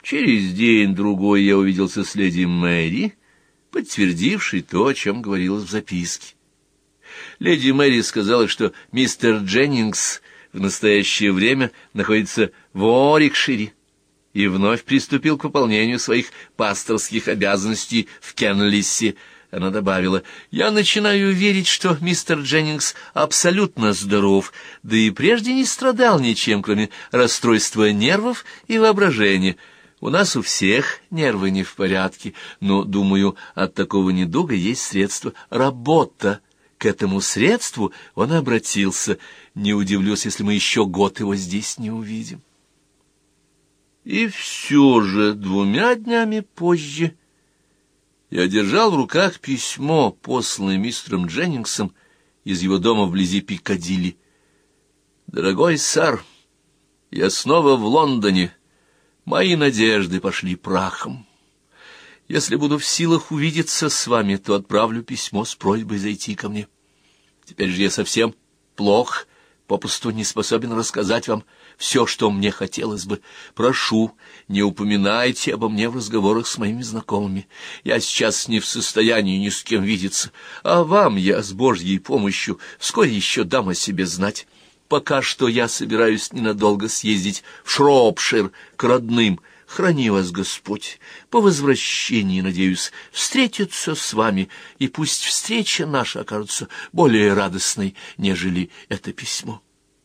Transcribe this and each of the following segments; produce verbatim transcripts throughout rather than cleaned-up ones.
Через день-другой я увиделся с леди Мэри, подтвердившей то, о чем говорилось в записке. Леди Мэри сказала, что мистер Дженнингс в настоящее время находится в Уорикшире и вновь приступил к выполнению своих пасторских обязанностей в Кенлиссе. Она добавила: «Я начинаю верить, что мистер Дженнингс абсолютно здоров, да и прежде не страдал ничем, кроме расстройства нервов и воображения. У нас у всех нервы не в порядке, но, думаю, от такого недуга есть средство — работа. К этому средству он обратился. Не удивлюсь, если мы еще год его здесь не увидим». И все же двумя днями позже я держал в руках письмо, посланное мистером Дженнингсом из его дома вблизи Пиккадилли. «Дорогой сэр, я снова в Лондоне. Мои надежды пошли прахом. Если буду в силах увидеться с вами, то отправлю письмо с просьбой зайти ко мне. Теперь же я совсем плох, попусту не способен рассказать вам все, что мне хотелось бы. Прошу, не упоминайте обо мне в разговорах с моими знакомыми. Я сейчас не в состоянии ни с кем видеться, а вам я с Божьей помощью вскоре еще дам о себе знать. Пока что я собираюсь ненадолго съездить в Шропшир к родным. Храни вас Господь. По возвращении, надеюсь, встретиться с вами, и пусть встреча наша окажется более радостной, нежели это письмо».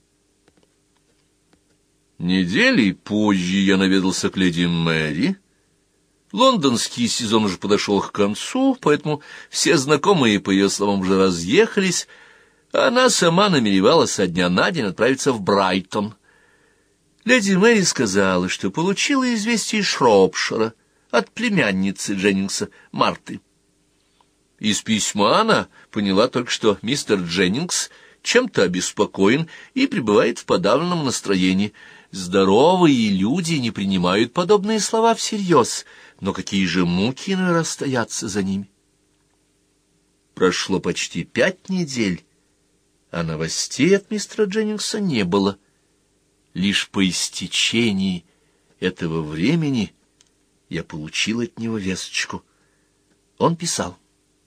Недели позже я наведался к леди Мэри. Лондонский сезон уже подошел к концу, поэтому все знакомые, по ее словам, уже разъехались, а она сама намеревалась со дня на день отправиться в Брайтон. Леди Мэри сказала, что получила известие из Шропшира от племянницы Дженнингса, Марты. Из письма она поняла только, что мистер Дженнингс чем-то обеспокоен и пребывает в подавленном настроении. Здоровые люди не принимают подобные слова всерьез, но какие же муки расстоятся за ними. Прошло почти пять недель, а новостей от мистера Дженнингса не было. Лишь по истечении этого времени я получил от него весточку. Он писал: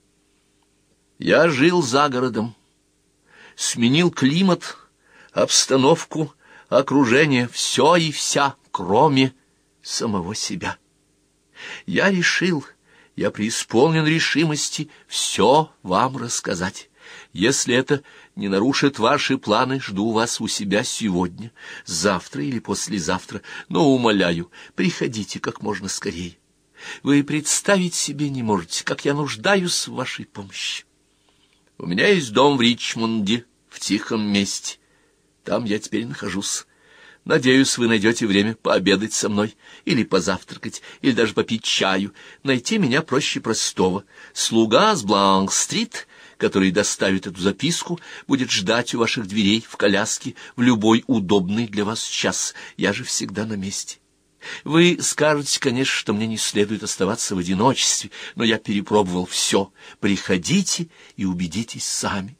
«Я жил за городом, сменил климат, обстановку, окружение, все и вся, кроме самого себя. Я решил, я преисполнен решимости все вам рассказать. Если это не нарушит ваши планы, жду вас у себя сегодня, завтра или послезавтра, но, умоляю, приходите как можно скорее. Вы представить себе не можете, как я нуждаюсь в вашей помощи. У меня есть дом в Ричмонде, в тихом месте. Там я теперь нахожусь. Надеюсь, вы найдете время пообедать со мной, или позавтракать, или даже попить чаю. Найти меня проще простого. Слуга с Бланк-стрит, который доставит эту записку, будет ждать у ваших дверей в коляске в любой удобный для вас час. Я же всегда на месте. Вы скажете, конечно, что мне не следует оставаться в одиночестве, но я перепробовал все. Приходите и убедитесь сами».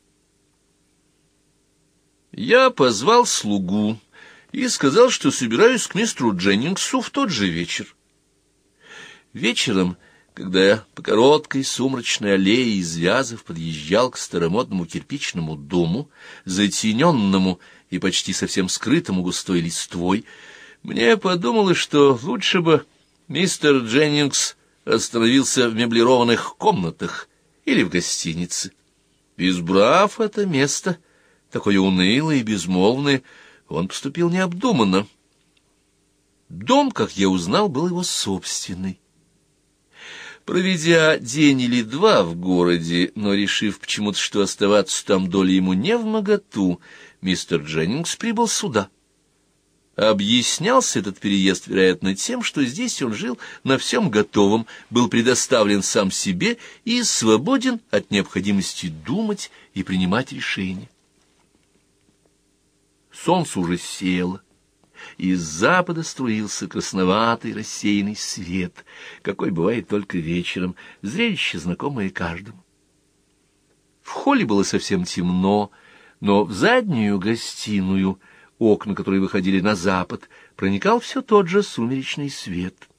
Я позвал слугу и сказал, что собираюсь к мистеру Дженнингсу в тот же вечер. Вечером, когда я по короткой сумрачной аллее из вязов подъезжал к старомодному кирпичному дому, затененному и почти совсем скрытому густой листвой, мне подумалось, что лучше бы мистер Дженнингс остановился в меблированных комнатах или в гостинице. Избрав это место, такое унылое и безмолвное, он поступил необдуманно. Дом, как я узнал, был его собственный. Проведя день или два в городе, но решив почему-то, что оставаться там доля ему не вмоготу, мистер Дженнингс прибыл сюда. Объяснялся этот переезд, вероятно, тем, что здесь он жил на всем готовом, был предоставлен сам себе и свободен от необходимости думать и принимать решения. Солнце уже село, и с запада струился красноватый рассеянный свет, какой бывает только вечером, зрелище знакомое каждому. В холле было совсем темно, но в заднюю гостиную, окна которой выходили на запад, проникал все тот же сумеречный свет.